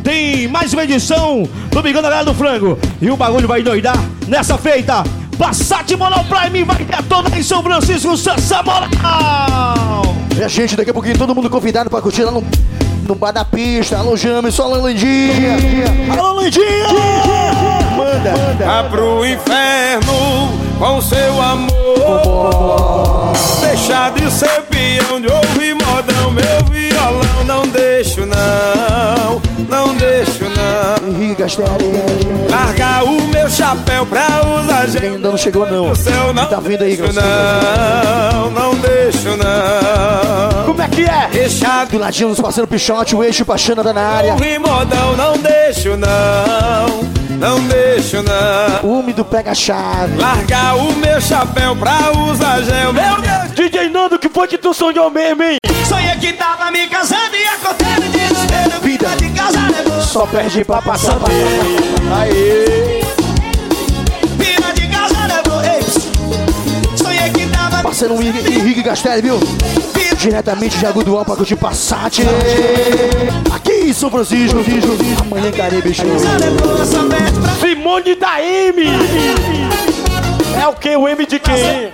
[SPEAKER 10] tem mais uma edição do Bigão da Galera do Frango. E o bagulho vai doidar nessa feita. Passat Moral Prime vai detonar em São Francisco, Sassa Moral.
[SPEAKER 16] E a gente, daqui a pouquinho, todo mundo convidado pra curtir lá no, no bar da pista. Alô, James, alô, Landinha. Alô, Landinha. Manda, manda.
[SPEAKER 18] Vá pro inferno com seu amor. Deixa de ser peão, de ouvir modão. Meu violão não deixo não, não deixo não.
[SPEAKER 16] Henrique Castelli.
[SPEAKER 18] Largar o meu chapéu pra usar gente.
[SPEAKER 16] Ainda não chegou não.
[SPEAKER 18] Seu não,
[SPEAKER 16] tá vindo aí,
[SPEAKER 18] não, não deixo não.
[SPEAKER 16] Como é que é?
[SPEAKER 18] Deixa
[SPEAKER 16] do ladinho dos parceiros Pichote, o eixo Paixana tá na área.
[SPEAKER 18] Ouvir modão não deixo não. Não deixo não.
[SPEAKER 16] Úmido pega a chave.
[SPEAKER 18] Largar o meu chapéu pra usar gel. Meu Deus.
[SPEAKER 3] D J Nando, que foi que tu sonhou mesmo, hein?
[SPEAKER 17] Sonhei que tava me casando e acontecendo desespero.
[SPEAKER 16] Vida
[SPEAKER 17] de casar é bom.
[SPEAKER 16] Só perde pra passar.
[SPEAKER 17] Aê. Vida de casar é bom. Ei. Sonhei que tava.
[SPEAKER 16] Parceiro Henrique Castelli, viu? Diretamente de Agudual pra curtir Passat. Aqui em São Francisco. Amanhã Caribe Show.
[SPEAKER 3] Simone da M. É o que? O M de quem?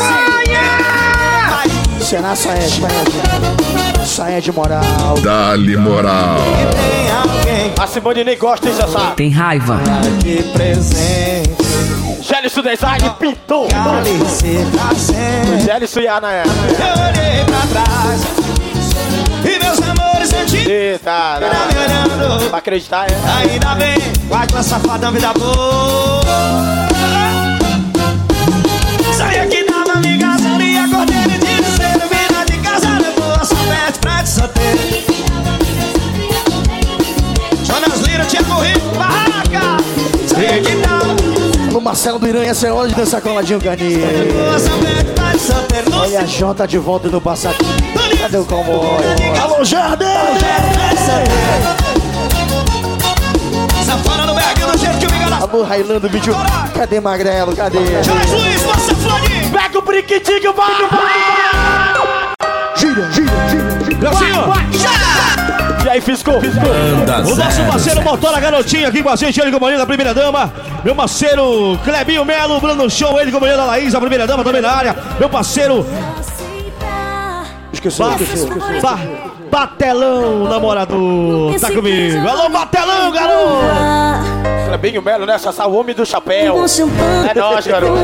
[SPEAKER 16] Será Saed? Saed Moral.
[SPEAKER 2] Dá-lhe moral.
[SPEAKER 3] A Simone nem gosta, hein, Sassá?
[SPEAKER 17] Tem raiva.
[SPEAKER 18] Que presente.
[SPEAKER 3] Gélisso Design pintou. Gélisso e Ana é.
[SPEAKER 17] Eu olhei pra trás e meus amores antigos.
[SPEAKER 3] Eita,
[SPEAKER 17] me olhando.
[SPEAKER 3] Pra acreditar, é.
[SPEAKER 17] Ainda bem, guarda uma safada, vida boa. Saia que tava me casando e acordei de desespero. Vida de casar é boa, só perde pra te solteiro. Jonas Lira tinha corrido, barraca. Saia que tava.
[SPEAKER 16] No Marcelo do Irã, essa é hora de dançar coladinho caninha. Olha a Jota de volta no Passat. Cadê o comboio? Alô, Jardim!
[SPEAKER 17] Safona no Berg, do jeito que me engana.
[SPEAKER 16] Alô, Railando, vídeo. Cadê Magrelo? Cadê?
[SPEAKER 17] Jorge Luiz, passa Flodinho.
[SPEAKER 3] Pega o brinquitinho, vai!
[SPEAKER 16] Gira, gira, gira.
[SPEAKER 10] Brasil!
[SPEAKER 3] E aí, Fisco? Fisco.
[SPEAKER 10] O nosso parceiro Motora Garotinha aqui com a gente, ele companhia da primeira dama. Meu parceiro Clebinho Melo, Bruno Show, ele companhia da Laís, a primeira dama também na área. Meu parceiro.
[SPEAKER 16] Esqueceu,
[SPEAKER 10] ba
[SPEAKER 16] esqueceu, esqueceu.
[SPEAKER 10] Ba Batelão, namorador. Tá comigo. Alô, Batelão, garoto.
[SPEAKER 3] Clebinho Melo, né? Sassá, o homem do chapéu. É nóis, garoto.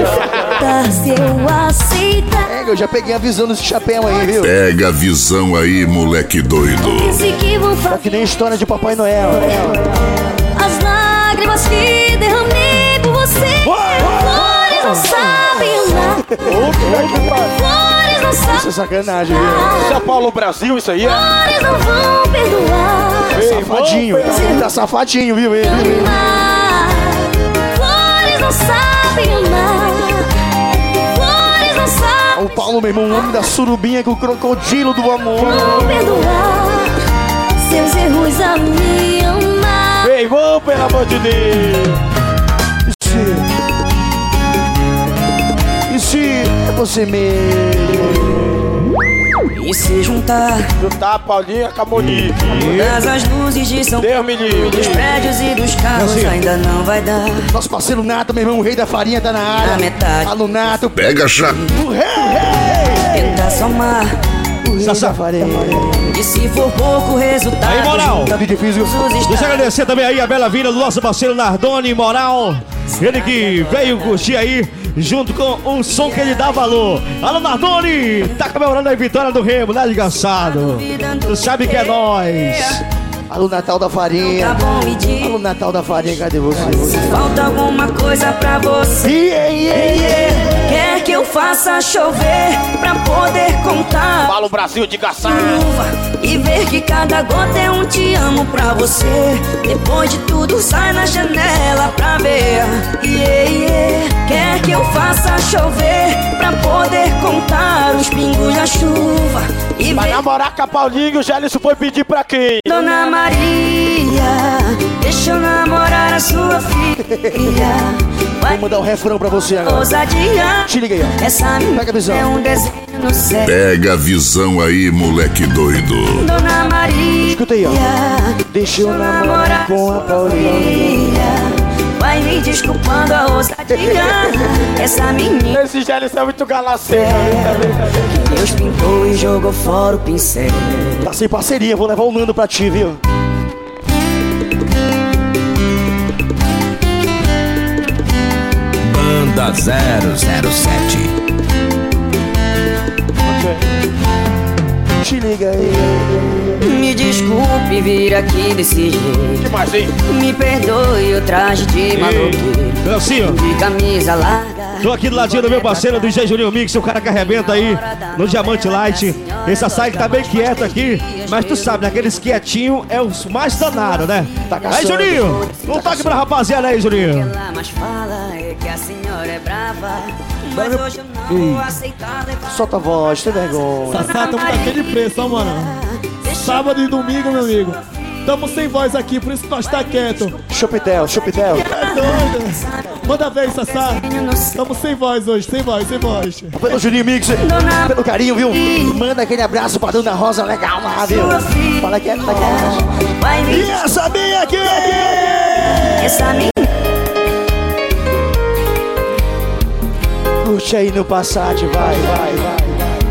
[SPEAKER 16] É, eu já peguei a visão desse chapéu aí, viu?
[SPEAKER 2] Pega a visão aí, moleque doido.
[SPEAKER 16] Tá que nem história de Papai Noel.
[SPEAKER 6] As lágrimas que derramei por você. Flores não sabem amar. Flores não sabem.
[SPEAKER 16] Isso é sacanagem, viu?
[SPEAKER 3] São Paulo, Brasil, isso aí é.
[SPEAKER 6] Flores não vão perdoar.
[SPEAKER 16] Ei, safadinho, tá safadinho, viu? Ele?
[SPEAKER 6] Flores não sabem amar. Flores não sabem.
[SPEAKER 16] O Paulo, meu irmão, o homem da surubinha com o crocodilo do amor.
[SPEAKER 6] Não perdoar seus erros a me amar.
[SPEAKER 3] Ei, vamos, pelo amor de Deus.
[SPEAKER 16] E se é você mesmo?
[SPEAKER 17] E se juntar,
[SPEAKER 3] juntar Paulinha com a Monique.
[SPEAKER 17] todas as luzes de São
[SPEAKER 3] Deus me livre.
[SPEAKER 17] dos prédios e dos carros
[SPEAKER 16] assim,
[SPEAKER 17] ainda não vai dar.
[SPEAKER 16] Nosso parceiro Nato, meu irmão, o rei da farinha tá na área.
[SPEAKER 17] Na metade.
[SPEAKER 16] Alô, Nato.
[SPEAKER 2] Pega a chave.
[SPEAKER 16] O rei, o rei.
[SPEAKER 17] Tentar somar.
[SPEAKER 16] O rei
[SPEAKER 10] Sassá.
[SPEAKER 16] da farinha.
[SPEAKER 17] E se for pouco resultado,
[SPEAKER 10] Aí, moral.
[SPEAKER 16] Tá difícil.
[SPEAKER 10] Deixa eu agradecer também aí a bela vinda do nosso parceiro Nardoni Moral. Ele que veio curtir aí junto com um som que ele dá valor. Alô, Nardoni! Tá comemorando a vitória do Remo, né, desgraçado? Tu sabe que é nóis.
[SPEAKER 16] Alô, Natal da farinha.
[SPEAKER 17] Tá bom, me diz.
[SPEAKER 16] Alô, Natal da farinha, cadê você?
[SPEAKER 17] Se falta alguma coisa pra você,
[SPEAKER 16] Yeah, yeah, yeah.
[SPEAKER 17] quer que eu faça chover pra poder contar.
[SPEAKER 3] Fala o Brasil de caçar.
[SPEAKER 17] E ver que cada gota é um te amo pra você. Depois de tudo sai na janela pra ver. Yeah, yeah. Quer que eu faça chover pra poder contar os pingos da chuva. E
[SPEAKER 3] Vai
[SPEAKER 17] ver
[SPEAKER 3] namorar com a Paulinho, o Gélisso foi pedir pra quem?
[SPEAKER 17] Dona Maria, deixa eu namorar a sua filha.
[SPEAKER 16] Vou mandar o refrão pra você agora.
[SPEAKER 17] Ousadia.
[SPEAKER 16] Te liga aí, ó.
[SPEAKER 17] Essa
[SPEAKER 16] Pega a visão.
[SPEAKER 17] é um desenho no céu.
[SPEAKER 2] Pega a visão aí, moleque doido.
[SPEAKER 17] Dona Maria.
[SPEAKER 16] Escuta aí, ó. Deixa eu namorar com a Paulinha.
[SPEAKER 17] Vai me desculpando a ousadia. Essa menina.
[SPEAKER 3] Esse gênio é muito galaceiro.
[SPEAKER 17] Que Deus pintou e jogou fora o pincel.
[SPEAKER 16] Tá sem parceria, vou levar o Nando pra ti, viu?
[SPEAKER 15] Banda zero zero sete.
[SPEAKER 16] Te liga aí.
[SPEAKER 17] Me desculpe vir aqui desse jeito.
[SPEAKER 3] Que mais, hein?
[SPEAKER 17] Me perdoe o traje de maloqueiro.
[SPEAKER 10] Leocinho,
[SPEAKER 17] de camisa larga.
[SPEAKER 10] tô aqui do ladinho do meu parceiro do D J Juninho Mix, o cara que arrebenta aí no Diamante Light. Esse açaí que tá bem quieto aqui, mas tu sabe, né? Aqueles quietinhos é os mais danados, né?
[SPEAKER 16] Tá
[SPEAKER 10] aí, Juninho, um toque pra rapaziada aí, Juninho.
[SPEAKER 17] Ela mais fala é que a senhora é brava. Mas hoje eu não vou aceitar levar.
[SPEAKER 16] Solta a voz, tem vergonha.
[SPEAKER 19] Sassá, tamo daquele preço, ó, mano. Sábado e domingo, meu amigo. Tamo sem voz aqui, por isso nós tá quieto.
[SPEAKER 16] Chopitel, Chopitel.
[SPEAKER 19] É doido. Manda ver, Sassá. Tamo sem voz hoje, sem voz, sem voz.
[SPEAKER 16] Pelo Juninho Mix, pelo carinho, viu? Manda aquele abraço pra Dona Rosa legal lá, viu? Fala que é legal. E essa minha aqui!
[SPEAKER 17] Essa minha.
[SPEAKER 16] Curte aí no Passat, vai, vai, vai.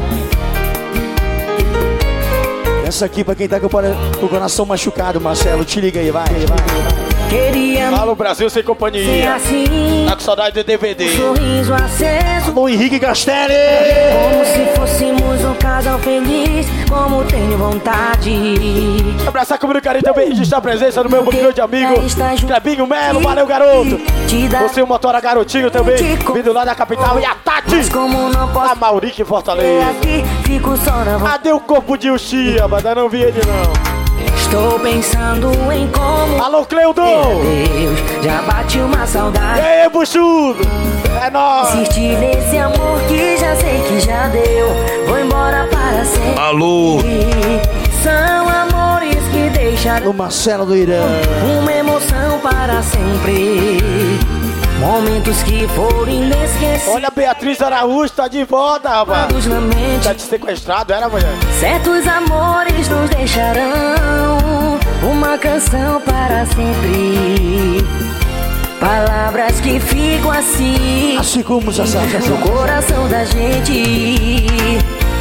[SPEAKER 16] Essa aqui pra quem tá com o coração machucado, Marcelo, te liga aí, vai, vai, vai.
[SPEAKER 17] Queria
[SPEAKER 3] Fala o Brasil sem companhia.
[SPEAKER 17] Assim,
[SPEAKER 3] tá com saudade do D V D.
[SPEAKER 17] Um sorriso aceso.
[SPEAKER 16] Alô, Henrique Castelli.
[SPEAKER 17] Como se fôssemos um casal feliz, como tenho vontade.
[SPEAKER 3] Abraçar comigo, carinho, também registrar a presença do meu bocadinho de amigo Clebinho Melo, valeu, garoto. Você, o motora garotinho também, vindo lá da capital. E a Tati,
[SPEAKER 17] como não posso
[SPEAKER 3] a Maurique Fortaleza.
[SPEAKER 17] Aqui, fico só na vontade.
[SPEAKER 3] Cadê o corpo de Uxia, mas não vi ele não.
[SPEAKER 17] Estou pensando em como.
[SPEAKER 3] Alô, Cleudon!
[SPEAKER 17] Deus, já bate uma saudade.
[SPEAKER 3] E aí, buchudo? É nóis!
[SPEAKER 17] Insistir nesse amor que já sei que já deu. Vou embora para sempre.
[SPEAKER 2] Alô!
[SPEAKER 17] São amores que deixaram
[SPEAKER 16] o Marcelo do Irã.
[SPEAKER 17] Uma emoção para sempre. Momentos que foram inesquecíveis.
[SPEAKER 3] Olha, Beatriz Araújo tá de volta, rapaz. Tá te sequestrado, era, mulher?
[SPEAKER 17] Certos amores nos deixarão uma canção para sempre. Palavras que ficam assim,
[SPEAKER 16] assim como Sassá,
[SPEAKER 17] no coração da gente.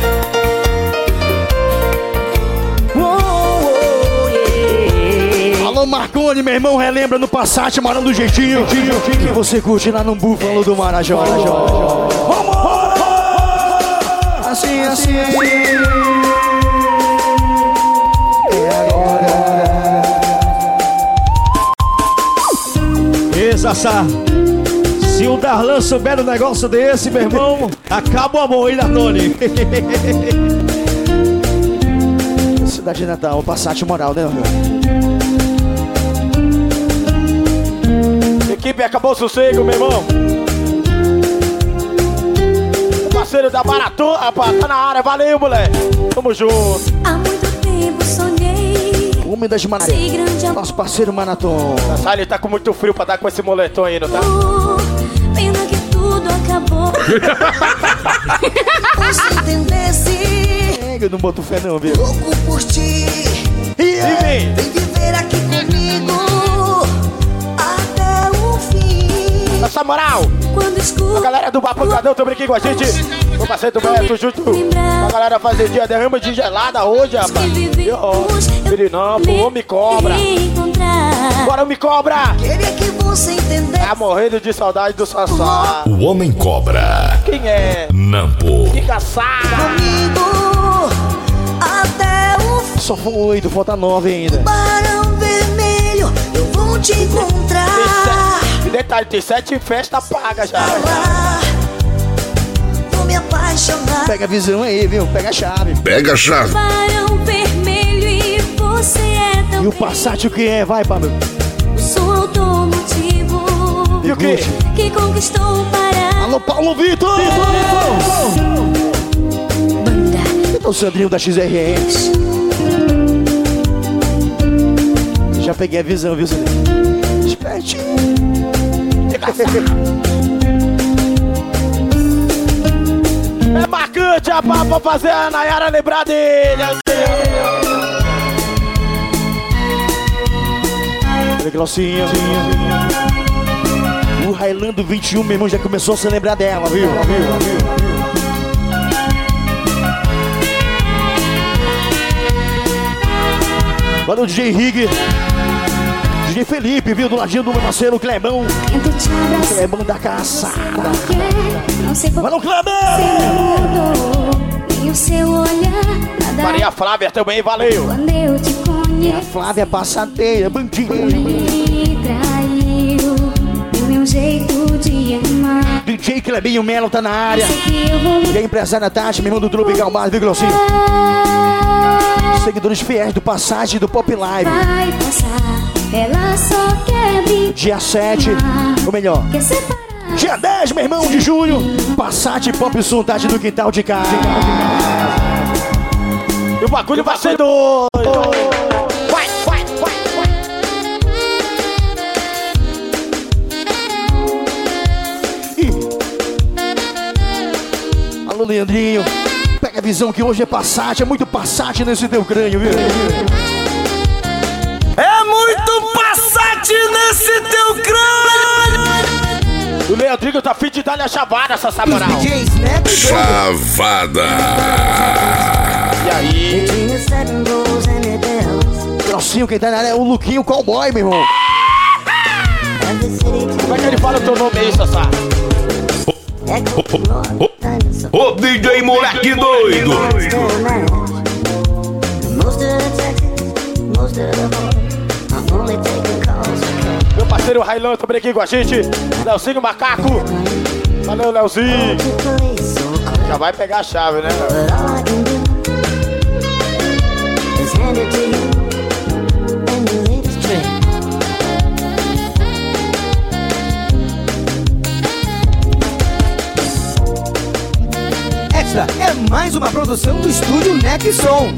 [SPEAKER 16] Alô, Marconi, meu irmão, relembra no Passat, morando do jeitinho que você curte lá no Búfalo do Marajó. Vambora! Assim, assim, assim. É agora.
[SPEAKER 10] Ei, Sassá, se o Darlan souber um negócio desse, meu irmão, acaba o amor, hein, Darlone?
[SPEAKER 16] Cidade de Natal, Passat moral, né, meu?
[SPEAKER 3] Equipe, acabou o sossego, meu irmão. O parceiro da Maratona, rapaz, tá na área, valeu, moleque. Tamo junto.
[SPEAKER 6] Há muito tempo sonhei.
[SPEAKER 16] Homem das Maratona, nosso parceiro Maratona.
[SPEAKER 3] Essa ele tá com muito frio pra dar com esse moletom aí, não tá?
[SPEAKER 6] Pena que tudo acabou.
[SPEAKER 11] Se entendesse,
[SPEAKER 16] eu não boto fé não, viu?
[SPEAKER 11] louco por ti.
[SPEAKER 3] Yeah. Vem,
[SPEAKER 11] vem viver aqui comigo até o fim.
[SPEAKER 3] Essa moral, a galera do Bapancadão também aqui com a gente. O parceiro do Beto, junto a galera fazer dia derrama de gelada hoje, rapaz. Pirinão, pro homem cobra. Bora, homem cobra.
[SPEAKER 11] Queria que você entendesse.
[SPEAKER 3] Tá morrendo de saudade do Sassá.
[SPEAKER 2] O Homem Cobra.
[SPEAKER 3] Quem é?
[SPEAKER 2] Nampo.
[SPEAKER 3] Que caçada.
[SPEAKER 11] Comigo até o fim.
[SPEAKER 16] Só foi oito, falta nove ainda.
[SPEAKER 11] Barão Vermelho, eu vou te encontrar.
[SPEAKER 3] E detalhe, tem sete festas pagas já.
[SPEAKER 11] Vou me apaixonar.
[SPEAKER 16] Pega a visão aí, viu? Pega a chave.
[SPEAKER 2] Pega a chave.
[SPEAKER 6] Barão Vermelho e você é tão.
[SPEAKER 16] E o Passat o que é? Vai, Pablo.
[SPEAKER 6] O som automotivo.
[SPEAKER 3] E o quê?
[SPEAKER 6] Que conquistou o Pará.
[SPEAKER 16] Alô, Paulo Vitor! Banda. Então, o Sandrinho da X R X. Já peguei a visão, viu, Sandrinho? Espertinho.
[SPEAKER 3] cante a pá pra fazer a Nayara lembrar dele. Olha que Glaucinha. O Railando vinte e um, meu irmão, já começou a se lembrar dela, viu? Valeu, D J Rig. D J Felipe, viu? Do ladinho do meu parceiro Clebão. Clebão da caçada. Valeu, Clebão!
[SPEAKER 6] E o seu olhar.
[SPEAKER 3] Maria Flávia também, valeu.
[SPEAKER 6] Quando eu te conheço,
[SPEAKER 3] a Flávia passadeira, bandida.
[SPEAKER 6] Me traiu o meu jeito de amar.
[SPEAKER 3] D J Clebinho Melo tá na área. E a empresária Tati, meu irmão do Tropical Bar, viu, Glaucinho? Seguidores fiéis do Passagem do Pop Live.
[SPEAKER 6] Vai passar, ela só quer brincar.
[SPEAKER 3] Dia sete, ou melhor, dia dez, meu irmão, de julho. Passagem Pop Som, Tati do Quintal de Casa. E o bagulho vai ser doido. Vai, vai, vai, vai. Ih. Alô, Leandrinho. Pega a visão que hoje é Passat, é muito Passat nesse teu crânio, viu?
[SPEAKER 15] É muito Passat nesse teu crânio!
[SPEAKER 3] O Leandrinho tá fim de dar-lhe a chavada, essa samoral.
[SPEAKER 2] Chavada.
[SPEAKER 3] E aí?
[SPEAKER 16] Grossinho, quem tá na área é o Luquinho Cowboy, meu irmão.
[SPEAKER 3] Como é que ele fala o teu nome aí, Sassá?
[SPEAKER 15] Ô D J moleque doido!
[SPEAKER 3] Meu parceiro Railão também aqui com a gente. Leozinho Macaco. Valeu, Leozinho. Já vai pegar a chave, né, Léo?
[SPEAKER 12] Extra é mais uma produção do estúdio Nexon.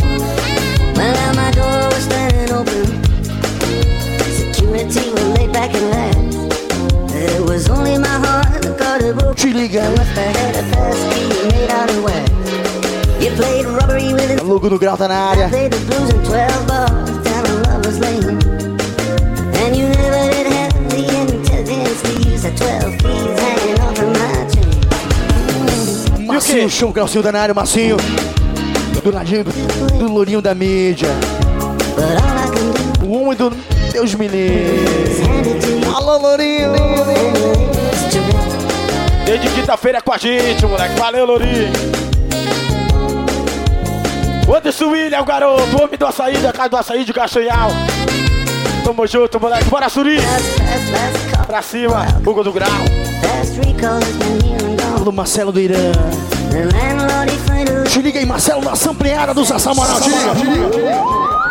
[SPEAKER 16] Te liga. Logo do Grau tá na área. Marcinho, show, Glaucinho tá na área, Marcinho. Do ladinho do, do lourinho da mídia. O homem do Deus me livre. Alô, lourinho.
[SPEAKER 3] Desde quinta-feira com a gente, moleque. Valeu, lourinho. Anderson William, o garoto. O homem do açaí, da casa do açaí de Castanhal. Tamo junto, moleque. Bora, Suri. Pra cima, Hugo do Grau.
[SPEAKER 16] Do Marcelo do Irã. Te liga aí, Marcelo, na sampleada do Sassá Moral. Te liga, te liga, te liga.